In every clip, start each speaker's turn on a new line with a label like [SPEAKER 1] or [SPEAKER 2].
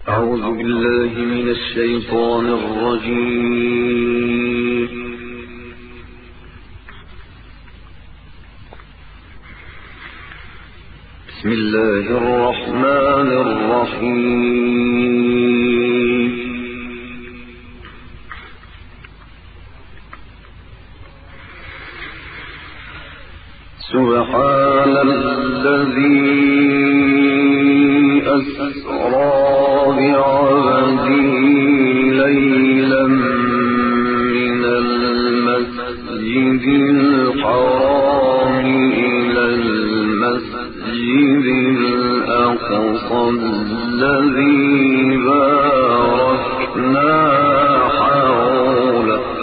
[SPEAKER 1] أعوذ بالله من الشيطان الرجيم. بسم الله الرحمن الرحيم. سبحان الذي أسرى بعبده ليلا من المسجد الحرام إلى المسجد الأقصى الذي باركنا حوله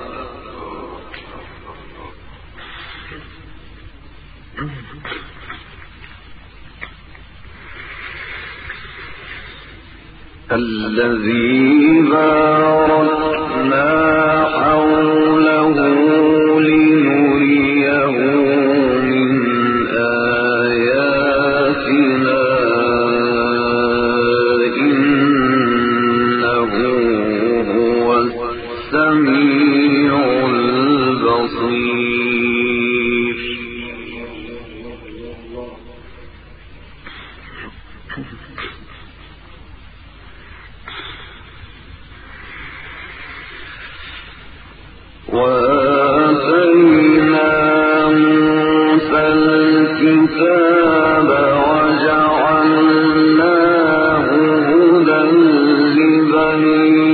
[SPEAKER 1] لنريه من آياتنا إنه هو السميع البصير. وآتينا موسى الكتاب وجعلناه هدى لبني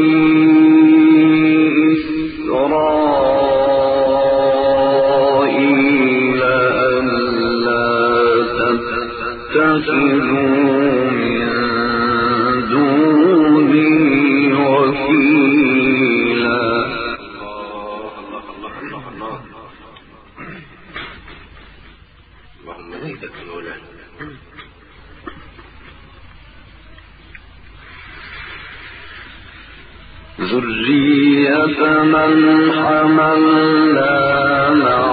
[SPEAKER 1] إسرائيل ألا تتخذوا من دوني وكيلا. ذرية من حملنا مع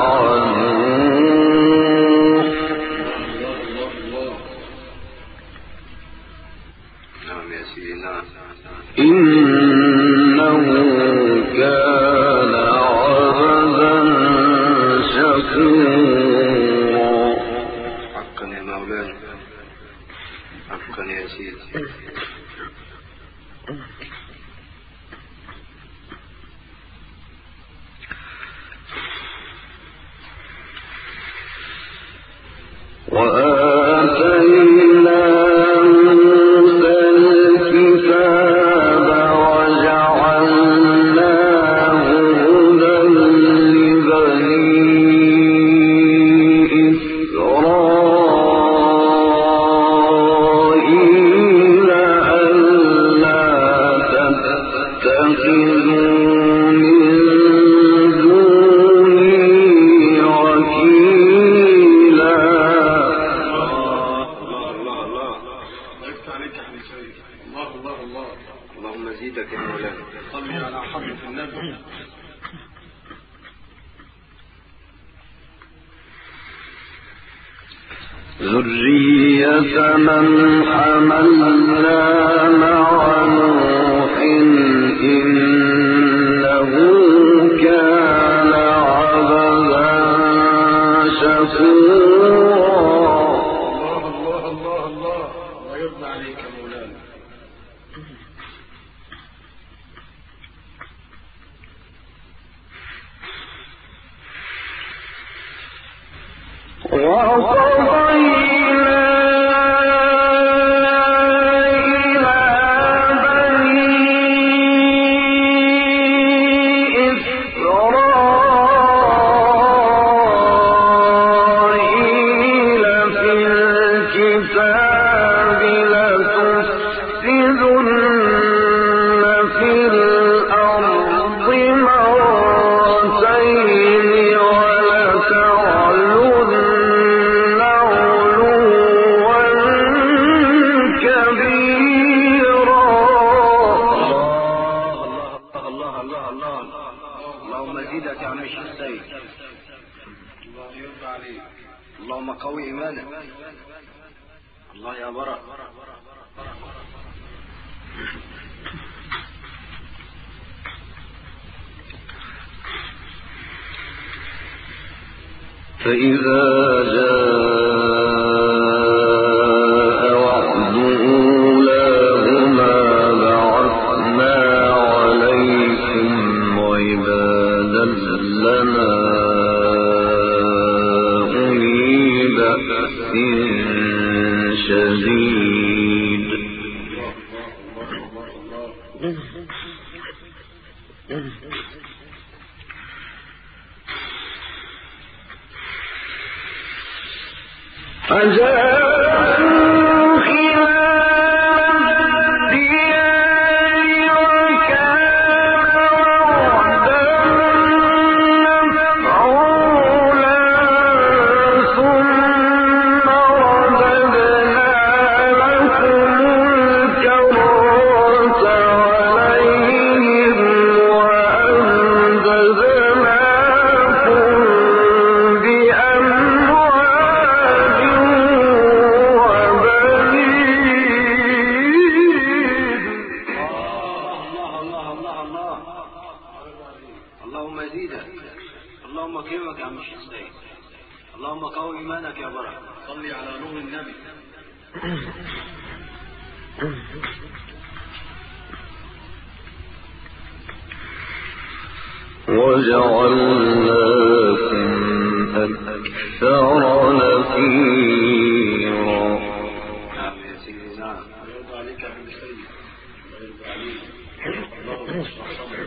[SPEAKER 1] نوح إنه كان عبدا شكورا.
[SPEAKER 2] حقا يا مولانا، حقا يا سيدي.
[SPEAKER 1] وآتينا موسى الكتاب وجعلناه هدى لبني إسرائيل ألا تتخذوا من دوني وكيلا.
[SPEAKER 2] اللهم زيدك يا مولانا.
[SPEAKER 3] صل على حضرة النبي.
[SPEAKER 1] ذرية من حملنا مع نوح إنه كان عبدا شكورا.
[SPEAKER 3] الله الله الله ويرضى عليك يا مولانا.
[SPEAKER 2] اللهم قوي إيمانك. الله يا برا.
[SPEAKER 1] فإذا جاء وعد أولاهما بعثنا عليكم عبادا لنا أولي بأس شديد فجاءوا خلال الديار وكان وعدا مفعولا ثم رددنا لكم الكرة عليهم وأمددناكم
[SPEAKER 2] اللهم زيدك، اللهم كرمك يا عم الشيخ سيد، اللهم قوي ايمانك يا بركه، صلي على نور النبي.
[SPEAKER 1] وجعلناكم أكثر نفيرا.
[SPEAKER 2] نعم يا سيدي، نعم. يرضى عليك يا عم السيد، يرضى عليك. اللهم اشرح صدرك.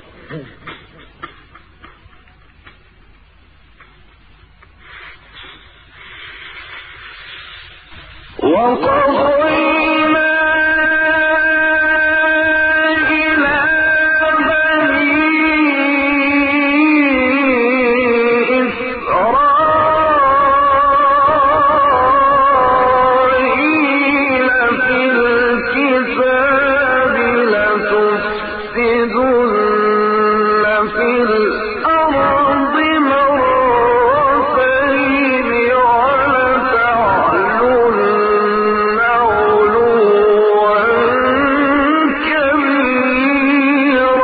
[SPEAKER 1] وقضينا إلى بني إسرائيل في الكتاب لتفسدن في الأرض مرتين ولتعلن علوا كبيرا.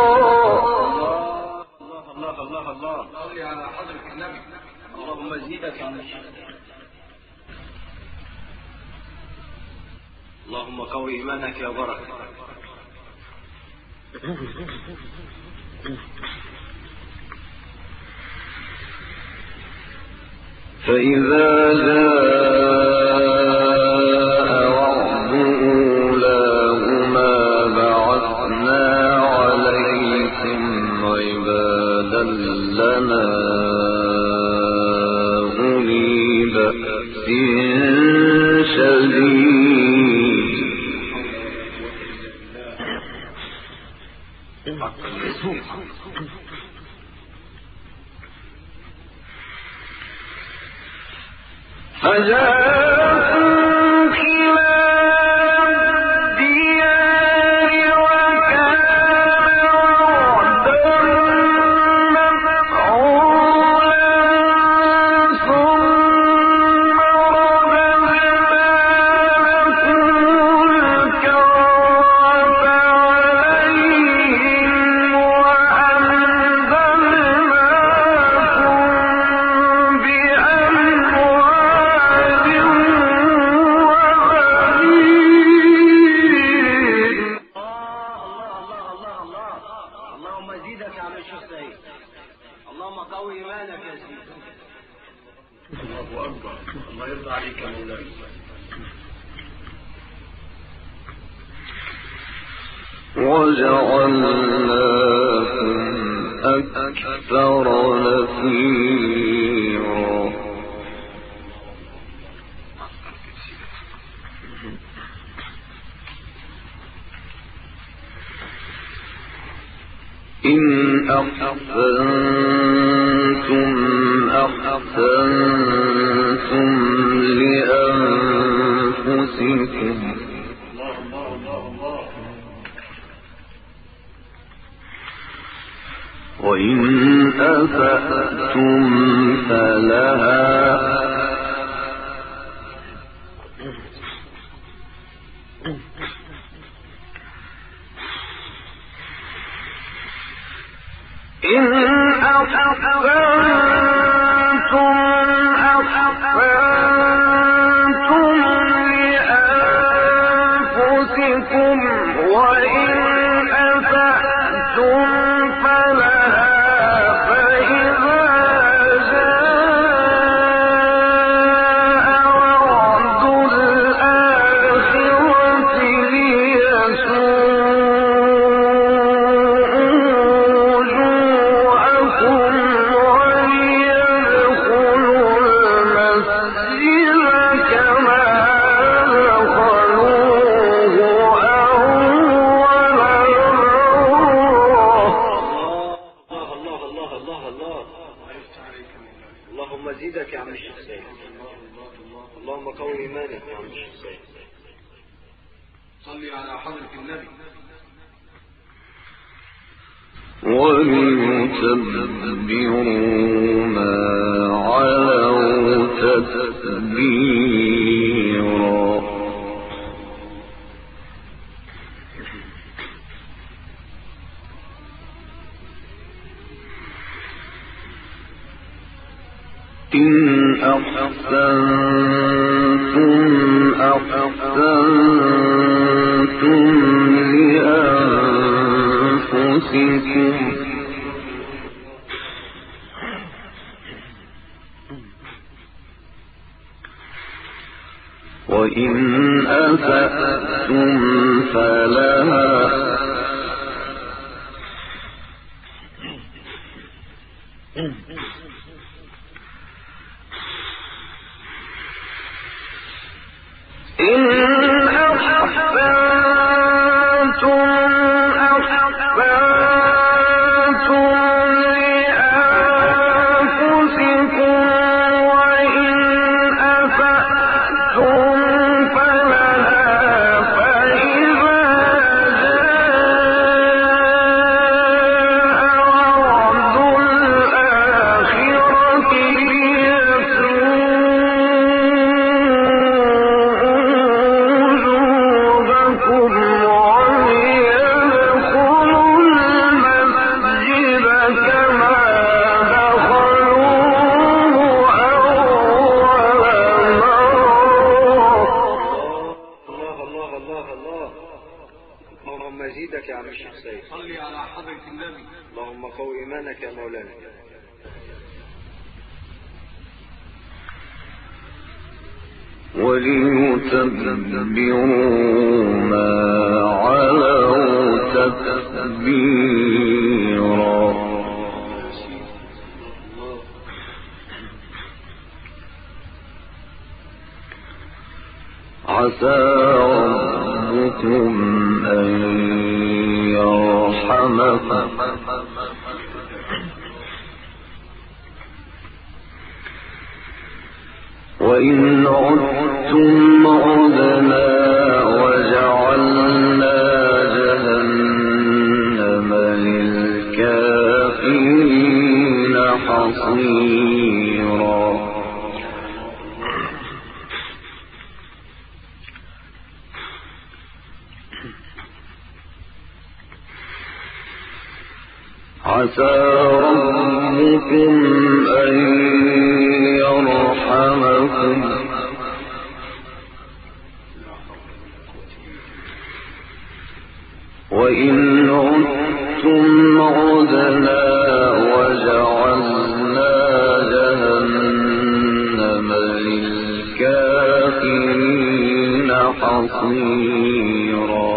[SPEAKER 2] الله الله الله، صلي على حضرة النبي. اللهم زيدك يا عم الشيخ، اللهم قوي ايمانك يا بركه.
[SPEAKER 1] فإذا جاء وعد أولاهما بعثنا عليكم عبادا لنا أولي بأس شديد فجاءوا خلال الديار وكان وعدا مفعولا ثم رددنا لكم الكرة عليهم وأمددناكم
[SPEAKER 2] اللهم زيدك يا عم الشيخ سيد، اللهم قوي ايمانك يا سيدي. الله اكبر، الله يرضى عليك يا مولاي.
[SPEAKER 1] وجعلناكم أكثر نفيرا. إن أحسنتم أحسنتم لأنفسكم وإن أسأتم فلها إن أحسنتم وليتبروا ما علوا تتبيرا إن أحسنتم لأنفسكم وإن أسأتم فلها وليتبروا ما علوا تتبيرا عسى ربكم أن يرحمكم وإن عدتم عدنا وجعلنا جهنم للكافرين حصيرا عسى ربكم أن يرحمكم وإن عدتم عدنا وجعلنا جهنم للكافرين حصيرا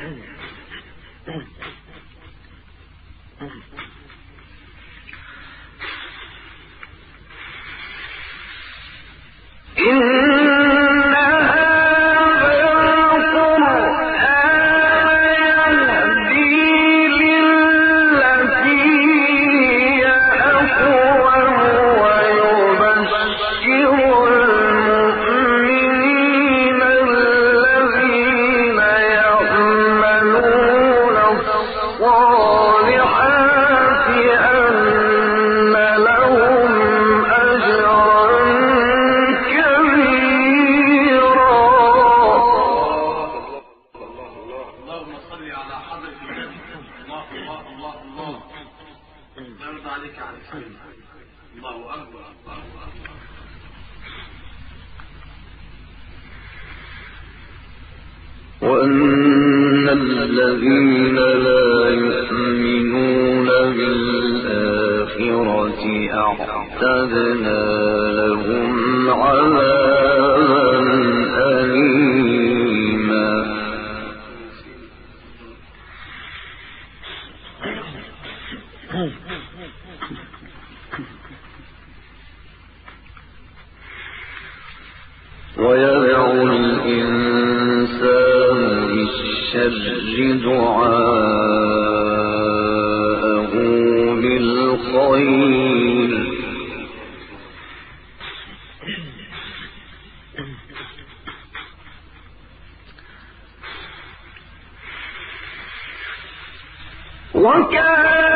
[SPEAKER 1] وأن الذين لا يؤمنون بالآخرة أعتدنا لهم عذابا أليما ويدعو الإنسان بالشر دعاءه بالخير وكان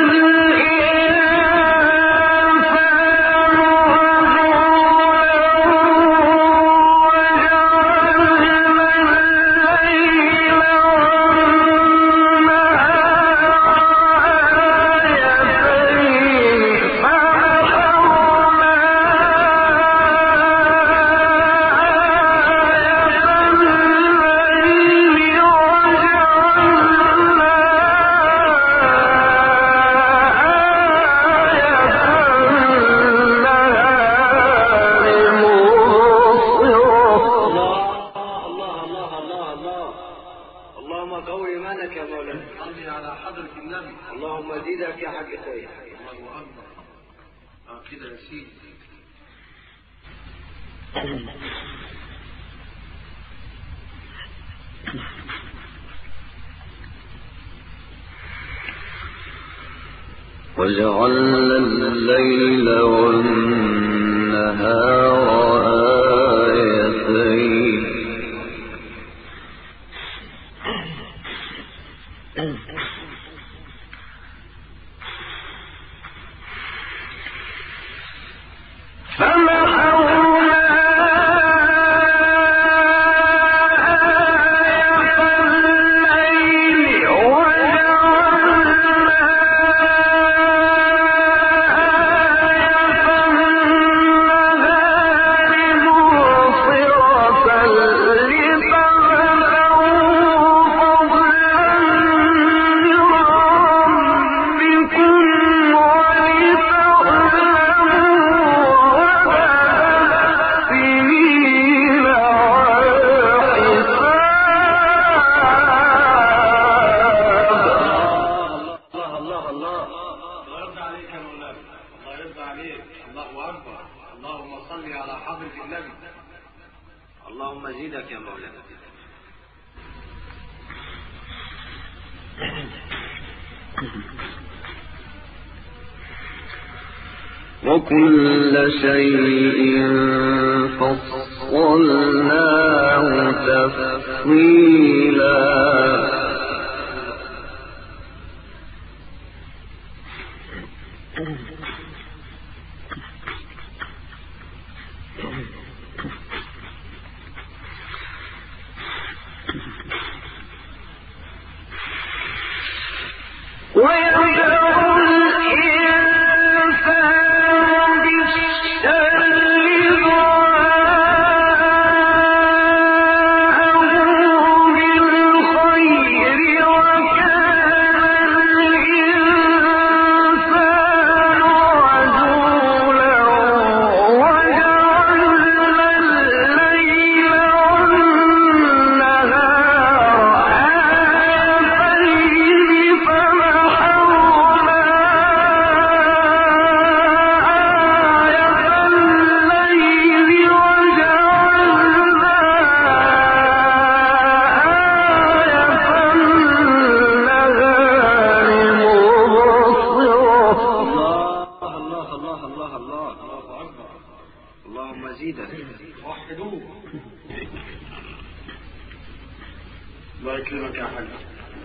[SPEAKER 1] وجعلنا الليل والنهار آيتين وكل شيء فصلناه تفصيلا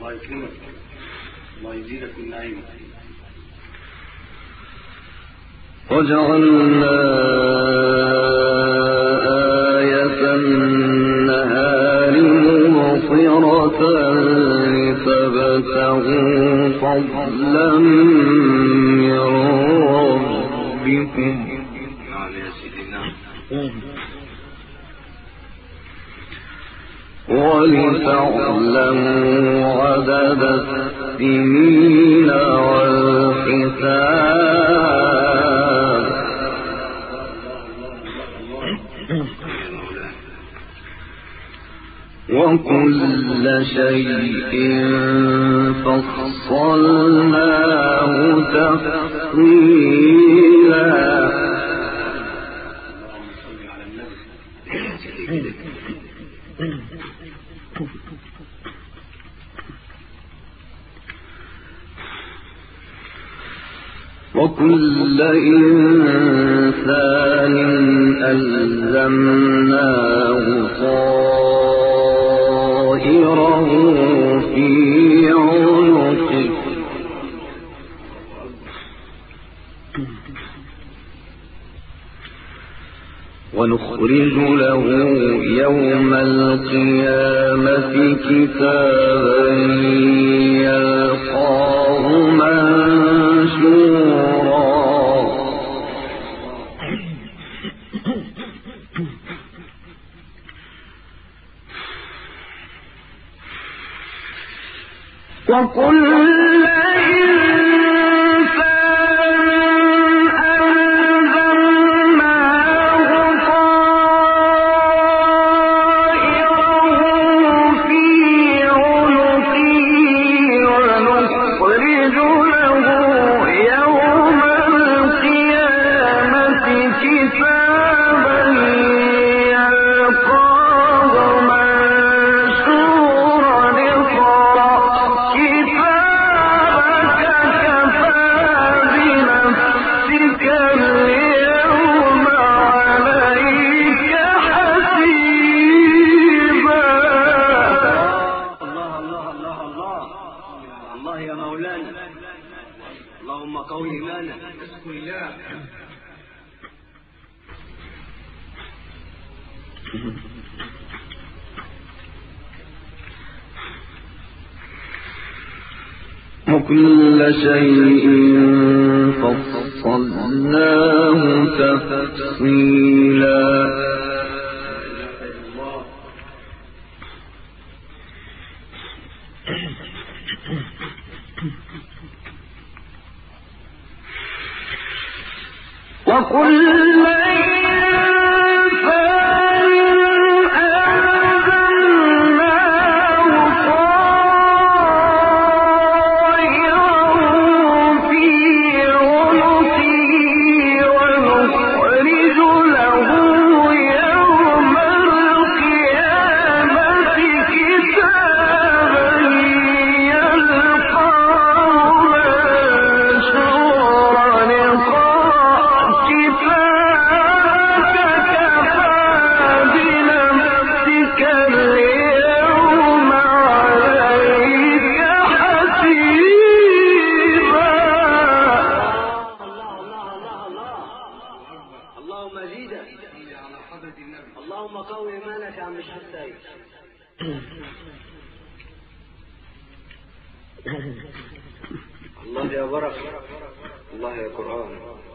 [SPEAKER 2] الله يكرمك، الله يزيدك من نعيمك.
[SPEAKER 1] وجعلنا آية النهار مبصرة لتبتغوا فضلا من ربكم.
[SPEAKER 2] نعم يا سيدي، نعم.
[SPEAKER 1] ولتعلموا عدد السنين والحساب وكل شيء فصلناه تفصيلا. وكل إنسان ألزمناه طائره في عنقه ونخرج له يوم القيامة كتابا يلقاه منشورا. وكل وكل شيء فصلناه تفصيلا. وكل
[SPEAKER 2] اللهم قوي ايمانك يا عم الشيخ سيد. الله يا بركه، الله يا قرآن.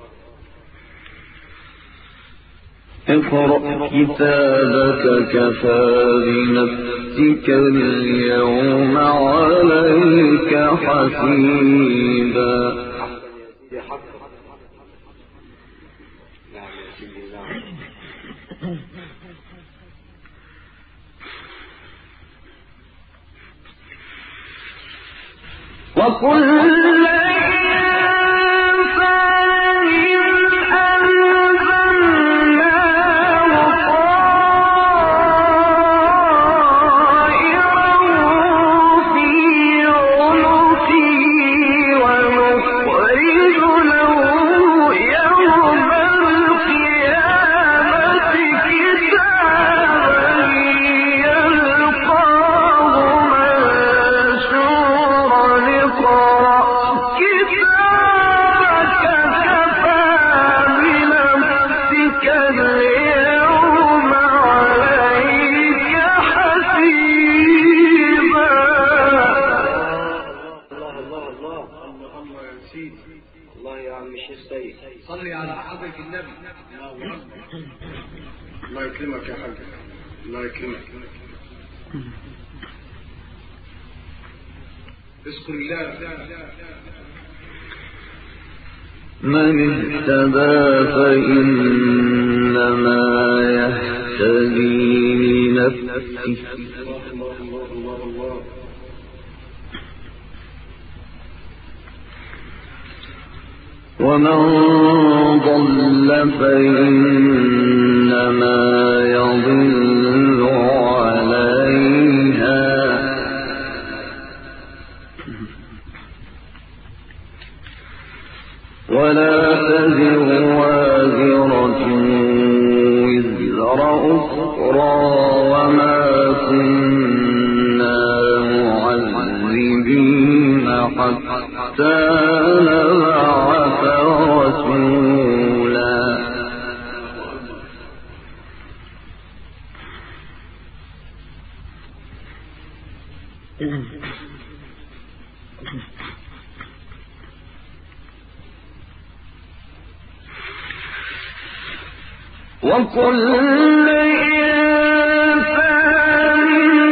[SPEAKER 1] اقرأ كتابك كفى بنفسك اليوم عليك حسيبا. وكل
[SPEAKER 3] سيدي.
[SPEAKER 2] الله يا عم الشيخ سيد.
[SPEAKER 3] صلي على حضرة النبي. الله أكبر. الله يكرمك يا حاج. الله يكرمك. اذكر الله.
[SPEAKER 1] من اهتدى فإنما يهتدي لنفسه ومن ضل فإنما يضل عليها ولا تزر وازرة وزر أخرى وما كنا معذبين حتى نبعث رسولا. وكل إنسان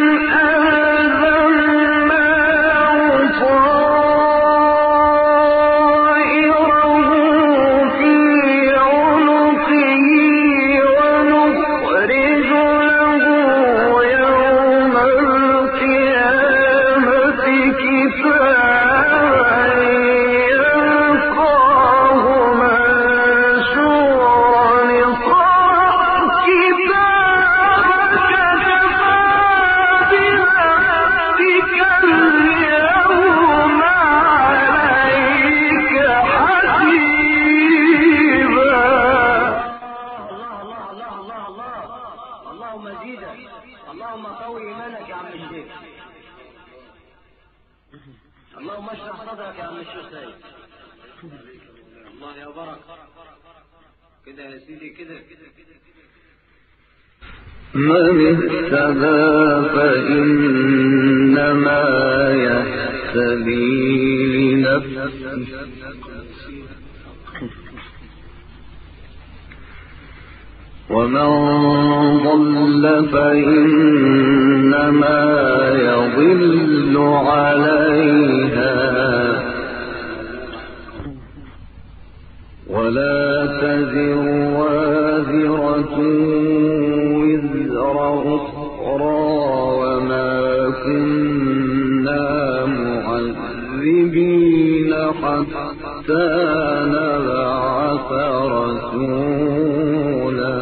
[SPEAKER 1] ألزمناه طائره في عنقه ونخرج له يوم القيامة كتابا يلقاه منشورا
[SPEAKER 2] اللهم قوي ايمانك يا عم الشيخ. اللهم اشرح صدرك يا عم الشيخ سيد. الله يا بركه كده يا سيدي كده.
[SPEAKER 1] من اهتدى فإنما يهتدي لنفسه ومن ضل فإنما يضل عليها ولا تزر وازرة وزر أخرى وما كنا معذبين حتى نبعث رسولا.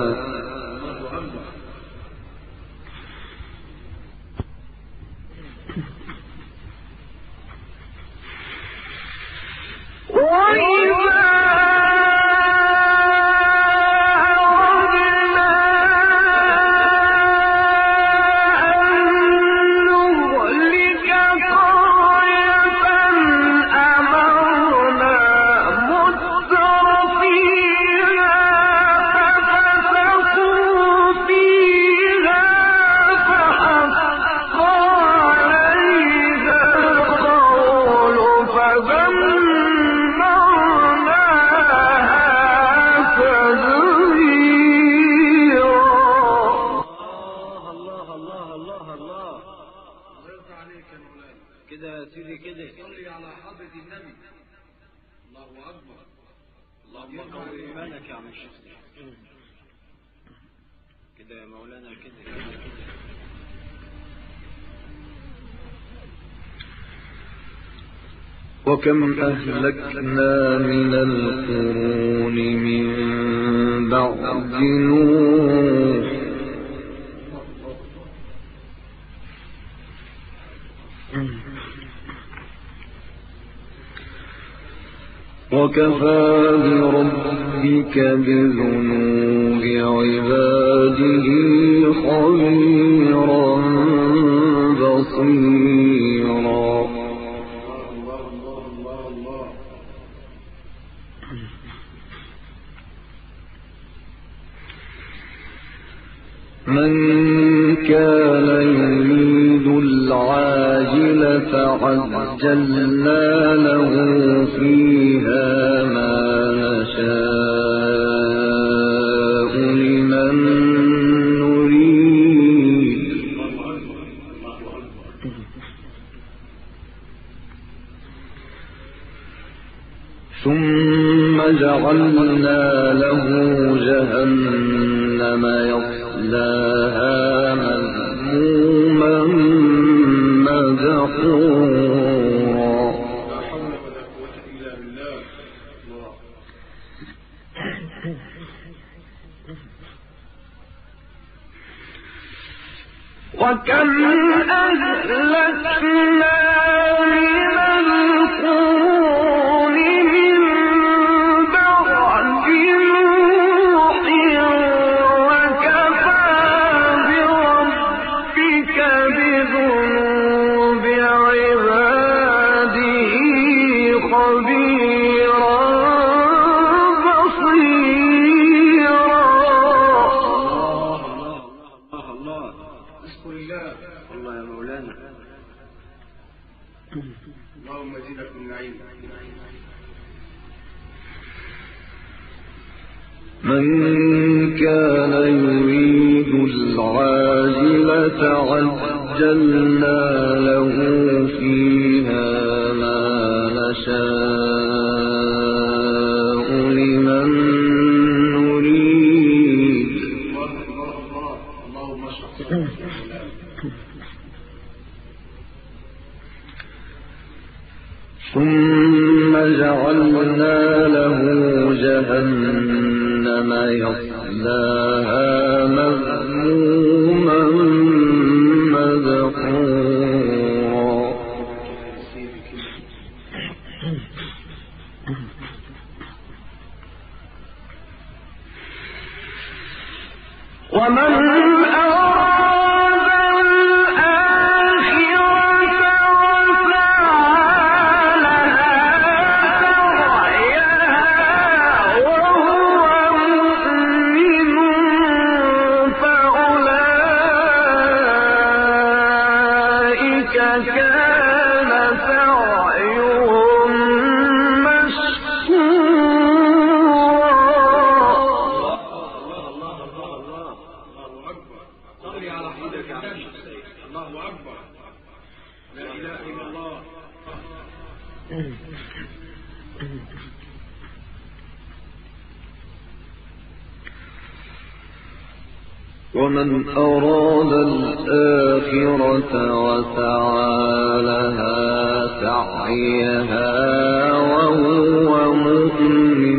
[SPEAKER 2] كده يا سيدي كده.
[SPEAKER 3] صلي على حضرة النبي. الله أكبر.
[SPEAKER 2] اللهم قوي ايمانك يا عم الشيخ كده يا مولانا كده.
[SPEAKER 1] وكم أهلكنا من القرون من بعد نوح وكفى بربك بذنوب عباده خبيرا بصيرا. من كان يريد العاجلة عجلنا له فيها ما نشاء لمن نريد ثم جعلنا له جهنم يصلاها مذموما مدحورا.
[SPEAKER 3] لا حول ولا قوة إلا بالله.
[SPEAKER 1] وكم أهلكنا من القرون من بعد نوح وكفى بربك بذنوب عباده خبيرا بصيرا.
[SPEAKER 3] الله اذكر الله.
[SPEAKER 2] الله يا مولانا.
[SPEAKER 3] اللهم زدك من نعيم.
[SPEAKER 1] من كان يريد العاجلة عجلنا له فيها ما نشاء لمن نريد
[SPEAKER 3] اللهم اشرح صدري.
[SPEAKER 1] ثم جعلنا له جهنم يصلاها مذموما مدحورا. ومن ومن أراد الآخرة وسعى لها سعيها وهو مؤمن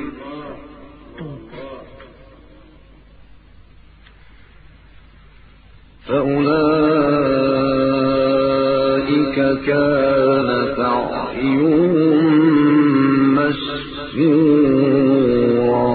[SPEAKER 1] فأولئك كان سعيهم مشكورا.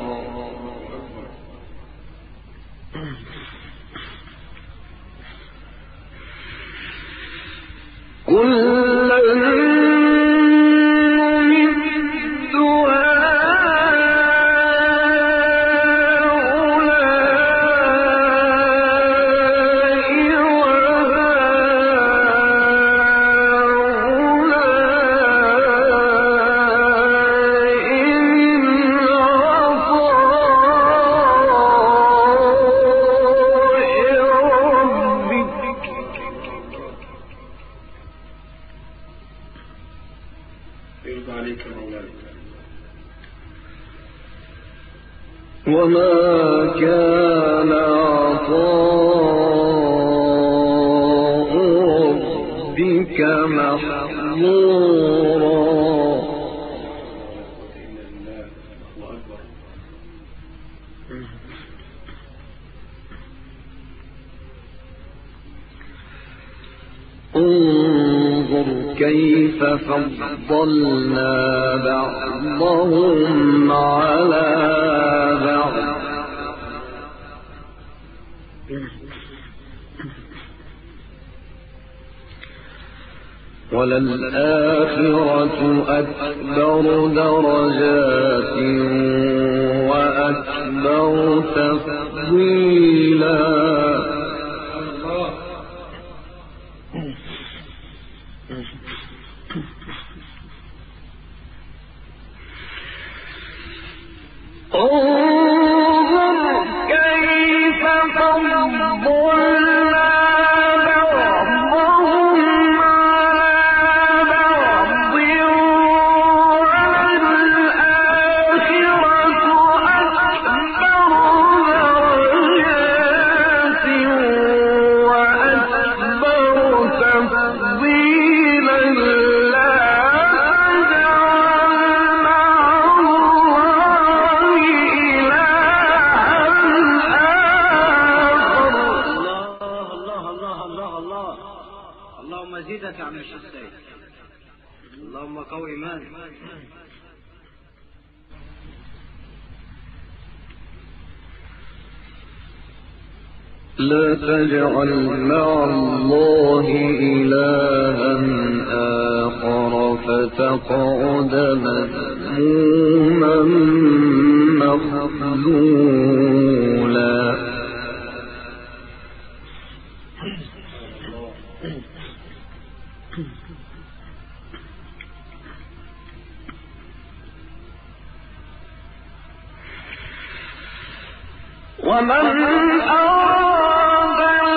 [SPEAKER 1] وما كان عطاء ربك محظورا. انظر كيف فضلنا بعضهم على بعض وللآخرة أكبر درجات وأكبر تفضيلا.
[SPEAKER 2] اللهم قوي إيماني.
[SPEAKER 1] لا تجعل مع الله إلها آخر فتقعد مذموما مخذولا. ومن أراد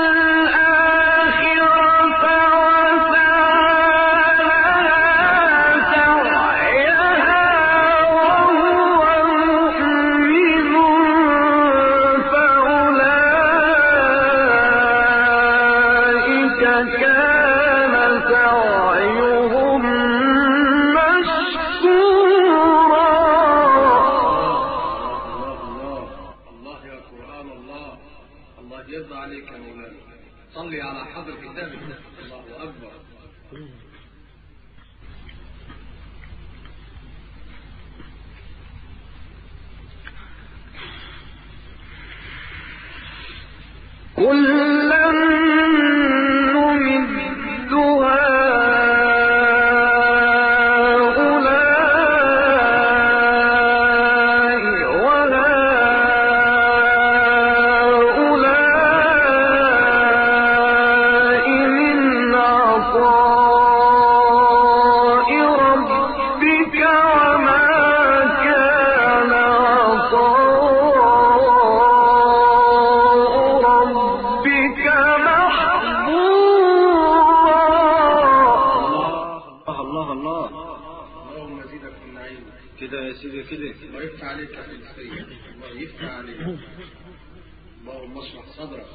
[SPEAKER 1] الآخرة وسعى سعيها وهو مؤمن فأولئك كان سعيهم مشكورا.
[SPEAKER 3] الله يرضى عليك يا مولانا. صلي على حضرة النبي. الله أكبر.
[SPEAKER 1] كلا نمد هؤلاء وهؤلاء من عطاء ربك وما كان عطاء ربك محظورا.
[SPEAKER 2] الله الله.
[SPEAKER 3] اللهم زيدك في النعيم.
[SPEAKER 2] كده يا سيدي كده.
[SPEAKER 3] الله يفتح عليك يا أخي السيد. الله يفتح عليك. اللهم اشرح صدرك.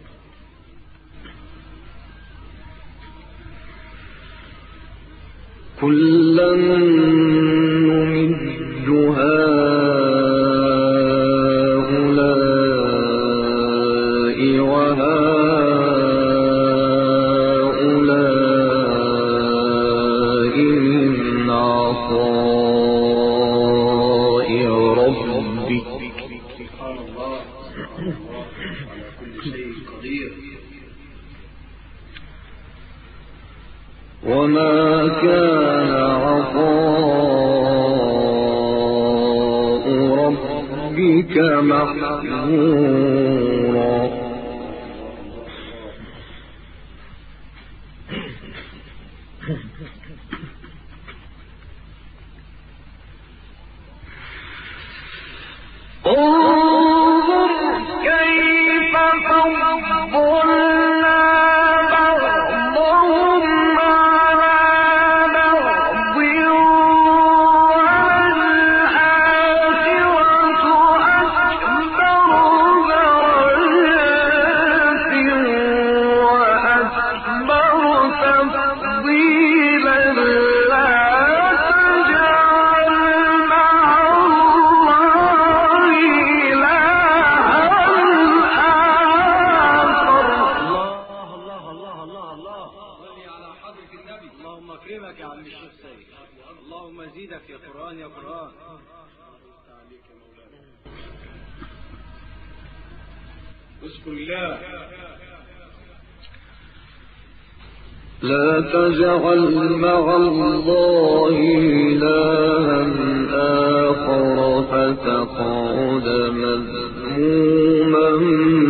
[SPEAKER 1] كلا نمد هؤلاء وهؤلاء من عطاء ربك
[SPEAKER 3] سبحان الله. سبحان الله. على كل شيء قدير.
[SPEAKER 1] وما كان عطاء ربك محظورا. انظر كيف فضلنا بعضهم على بعض والآخرة أكبر درجات وأكبر تفضيلا. لا تجعل مع الله إلها آخر.
[SPEAKER 2] الله. صلي على حضرة النبي. اللهم اكرمك يا عم الشيخ سيد. اللهم زيدك يا قرآن يا قرآن.
[SPEAKER 3] اذكر الله.
[SPEAKER 1] لا تجعل مع الله إلها آخر فتقعد مذموما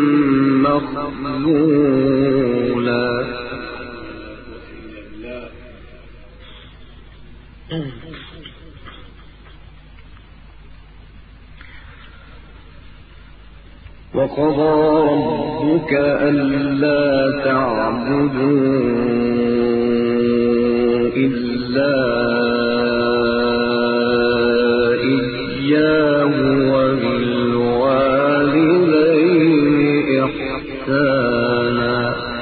[SPEAKER 1] مخذولا. وقضى ربك ألا تعبدوا إلا إياه وبالوالدين إحسانا.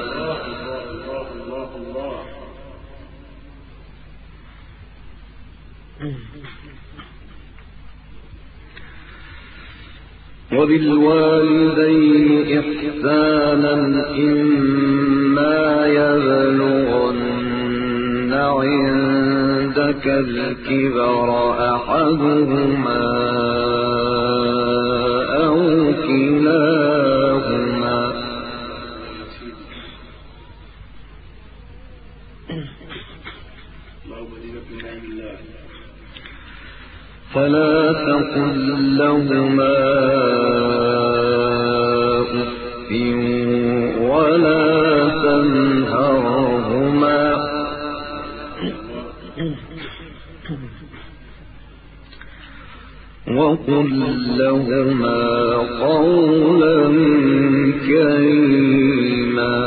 [SPEAKER 1] وبالوالدين إحسانا إما يبلغن عندك عندك الكبر أحدهما أو كلاهما فلا تقل لهما أف ولا تنهرهما وقل لهما قولا كريما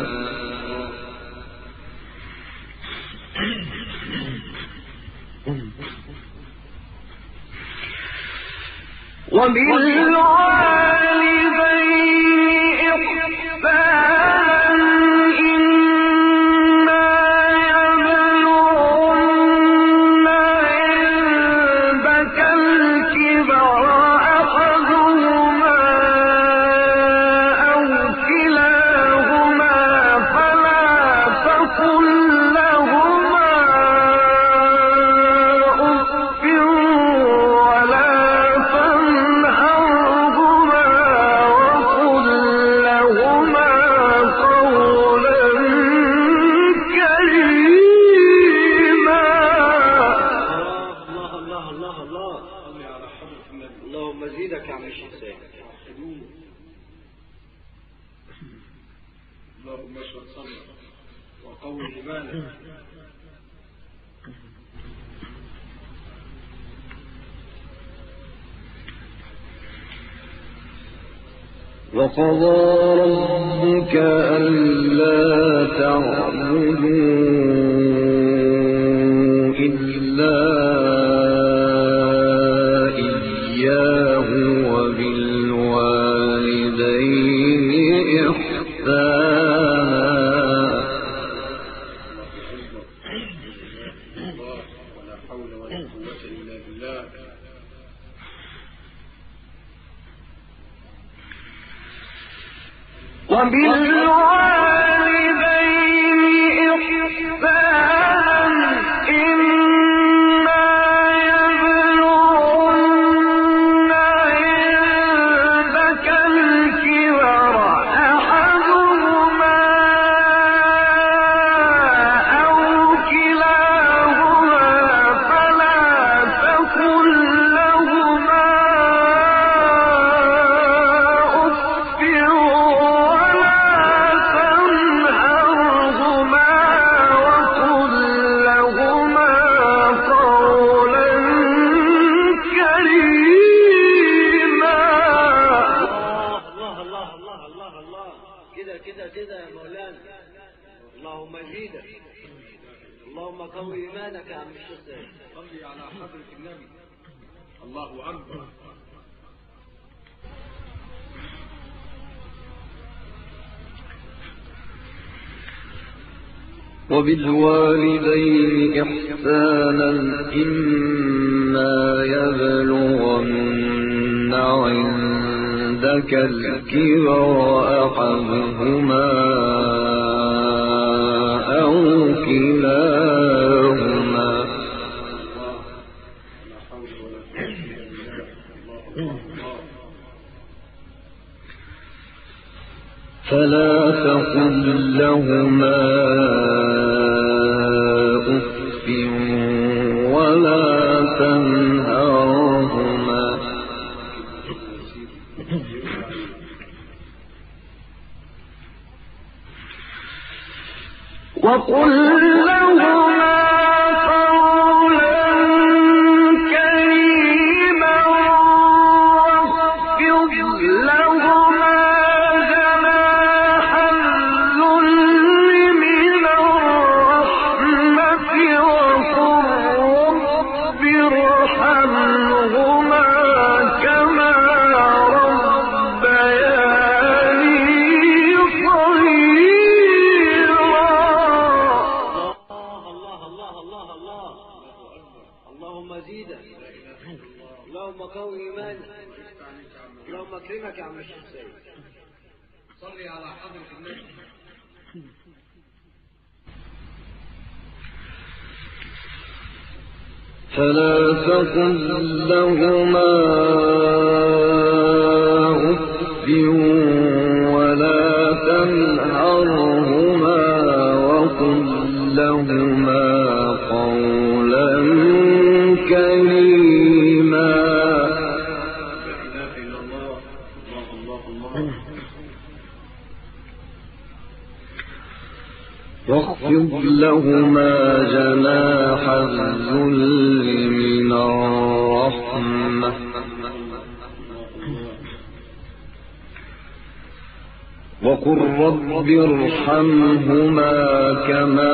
[SPEAKER 1] وبالوالدين إحسانا إما يبلغن عندك الكبر أحدهما أو كلاهما فلا تقل لهما أف ولا تنهرهما وقل لهما قولا كريما.
[SPEAKER 2] الله الله الله الله اللهم زيدك يا عم الشيخ سيد.
[SPEAKER 3] اللهم اشهد صدرك وقوي ايمانك.
[SPEAKER 1] وقضى ربك ألا تعبدوا إلا إياه وبالوالدين إحسانا
[SPEAKER 3] ولا حول ولا قوة إلا بالله.
[SPEAKER 1] وبالوالدين إحسانا إما يبلغن عندك الكبر أحدهما أو كلاهما فلا تقل لهما أف ولا تنهرهما وقل لهما قولا كريما.
[SPEAKER 2] الله الله الله الله الله كده كده كده يا مولانا. اللهم زيدك. اللهم قوي ايمانك يا عم الشيخ سيد.
[SPEAKER 3] صلي على حضرة النبي. الله أكبر.
[SPEAKER 1] وبالوالدين إحسانا إما يبلغن عندك الكبر أحدهما أو كلاهما فلا تقل لهما أف ولا تنهرهما وقل لهما قولا كريما واخفض لهما جناح الذل من الرحمة وقل رب ارحمهما كما ربياني صغيرا.
[SPEAKER 2] الله الله الله الله. اللهم زيدك. اللهم قوي ايمانك. اللهم اكرمك يا عم الشيخ سيد.
[SPEAKER 3] صلي على حضرة النبي.
[SPEAKER 4] فلا تقل لهما أف ولا تنهرهما وقل لهما قولا كريما. واخفض لهما جناح الذل من الرحمة وقل رب ارحمهما كما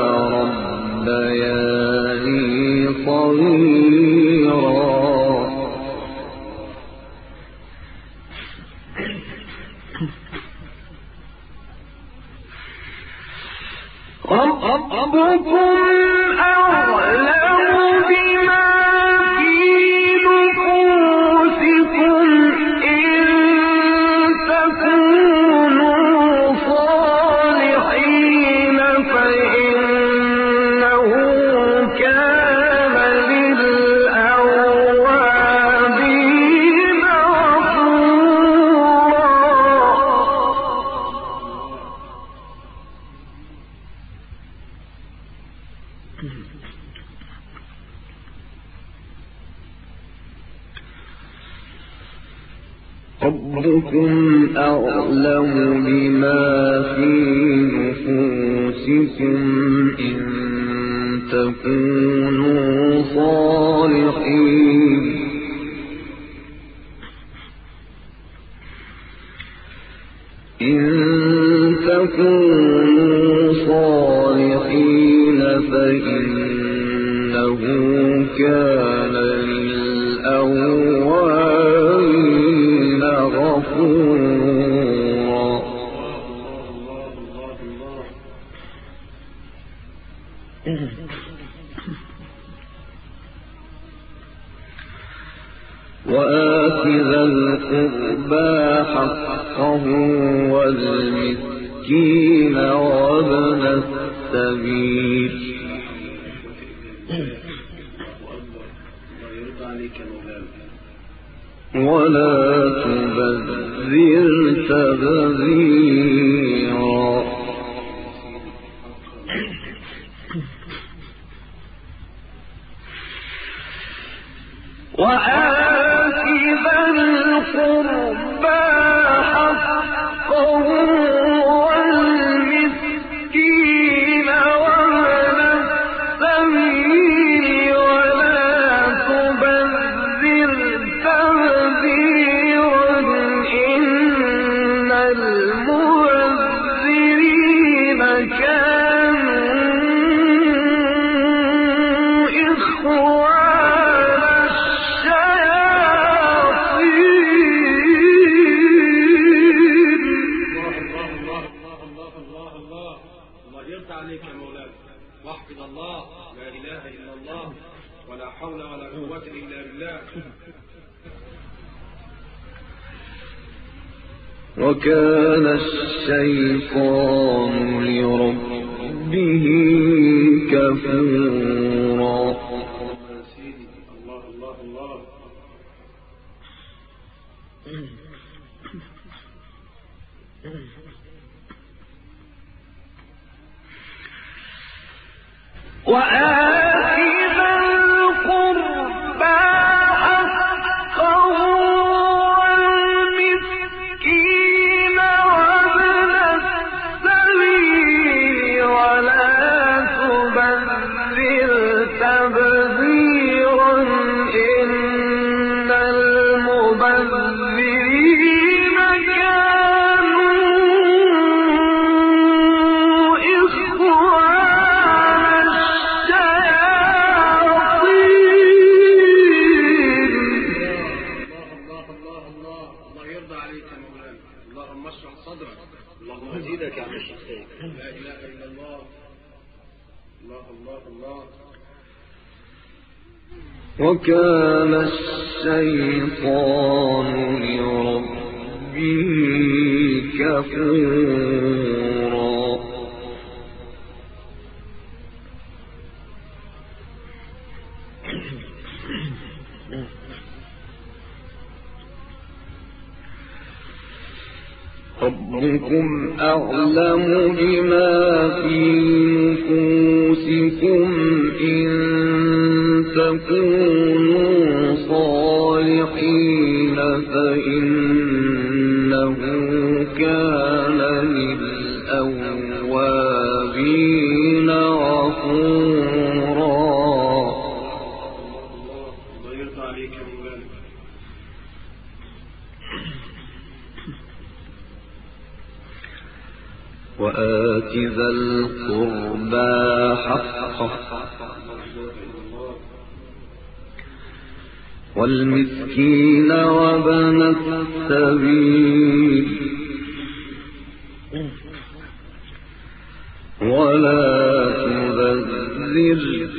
[SPEAKER 4] ربياني صغيرا.
[SPEAKER 1] ربكم أعلم بما في نفوسكم إن تكونوا صالحين فإنه كان للأوابين
[SPEAKER 4] ربكم أعلم بما في نفوسكم إن تكونوا صالحين فإنه كان للأوابين غفورا. وآت ذا القربى حقه والمسكين وابن السبيل ولا تبذر تبذيرا.
[SPEAKER 1] وآت ذا القربى حقه والمسكين وابن السبيل ولا تبذر تبذيرا إن المبذرين كانوا إخوان
[SPEAKER 3] عليك يا مولانا. واحفظ الله لا إله إلا الله ولا حول ولا قوة إلا بالله.
[SPEAKER 4] وكان الشيطان لربه كفورا.
[SPEAKER 3] الله الله الله.
[SPEAKER 1] وآت ذا القربى حقه والمسكين وابن السبيل ولا تبذر تبذيرا إن المبذرين كانوا إخوان
[SPEAKER 3] اللهم اشرح صدرك.
[SPEAKER 2] اللهم ازيدك يا عم الشيخ سيد.
[SPEAKER 3] لا اله الا الله. الله الله الله.
[SPEAKER 4] وكان الشيطان لربه كفورا. ربكم أعلم بما في نفوسكم إن تكونوا صالحين فإنه كان للأوابين غفورا.
[SPEAKER 3] الله يرضى عليك يا مولانا.
[SPEAKER 4] وآت ذا القربى حقه والمسكين وابن السبيل ولا تبذر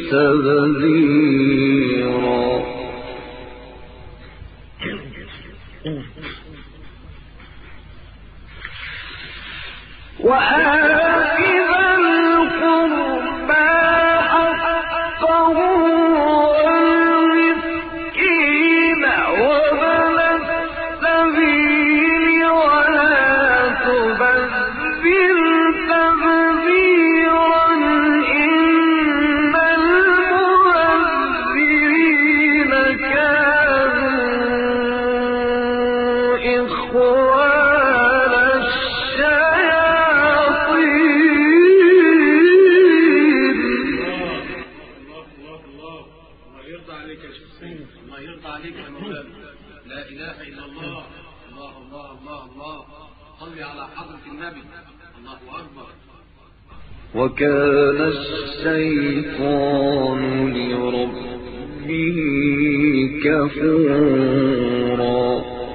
[SPEAKER 4] تبذيرا.
[SPEAKER 1] وآت ذا القربى حقه والمسكين وابن السبيل ولا تبذر تبذيرا إن المبذرين كانوا إخوان الشياطين.
[SPEAKER 3] الله يرضى عليك يا مولانا. لا إله إلا الله. الله الله الله الله. صل على حضرة النبي. الله أكبر.
[SPEAKER 4] وكان الشيطان لربه كفورا.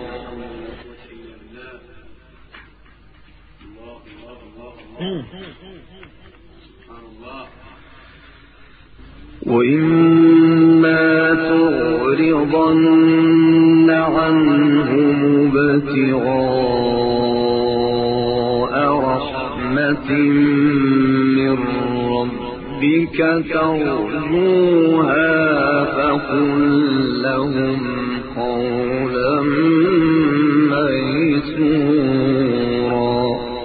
[SPEAKER 4] وإما تعرضن عنهم ابتغاء رحمة من ربك ترجوها فقل لهم قولا ميسورا.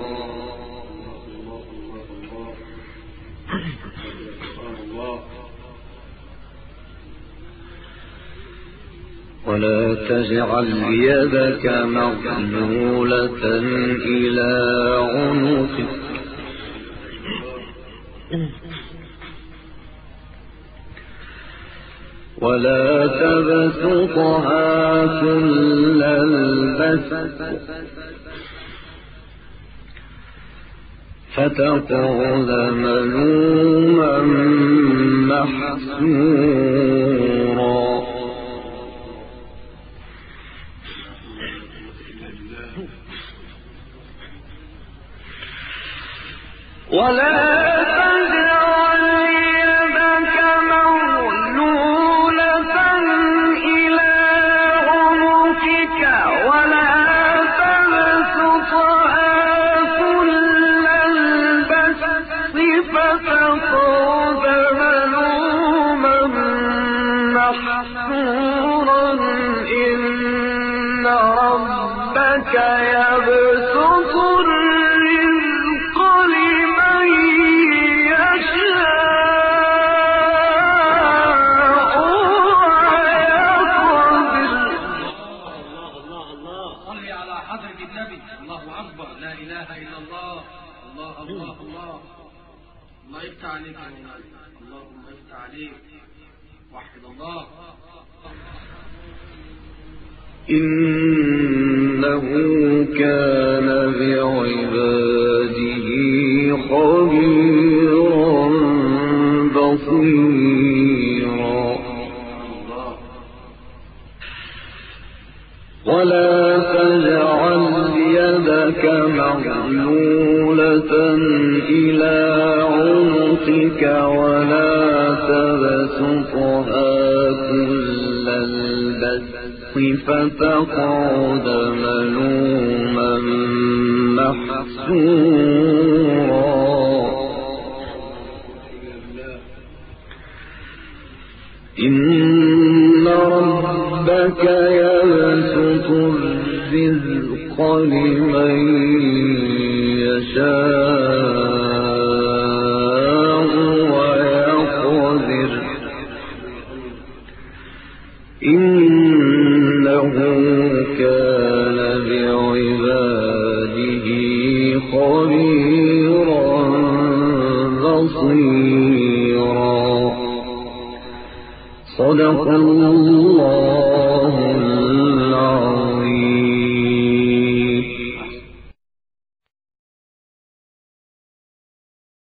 [SPEAKER 4] ولا تجعل يدك مغلولة إلى عنقك ولا تبسطها كل البسط فتقعد ملوما محسورا.
[SPEAKER 1] ولا تجعل يدك مغلولة إلى عنقك ولا تبسطها كل البسط فتقعد ملوما محسورا إن ربك يبسط الرزق لمن يشاء ويقدر.
[SPEAKER 3] صل على حضرة النبي. الله أكبر. لا إله إلا الله. الله الله الله. الله يفتح عليك يا مولانا. اللهم يفتح عليك. وحد الله.
[SPEAKER 4] إنه كان بعباده خبيرا بصيرا. ولا تجعل يدك مغلولة إلى عنقك ولا تبسطها كل البسط فتقعد ملوما محسورا. إن ربك يبسط الرزق لمن يشاء ويقدر إنه كان بعباده خبيرا بصيرا. صدق الله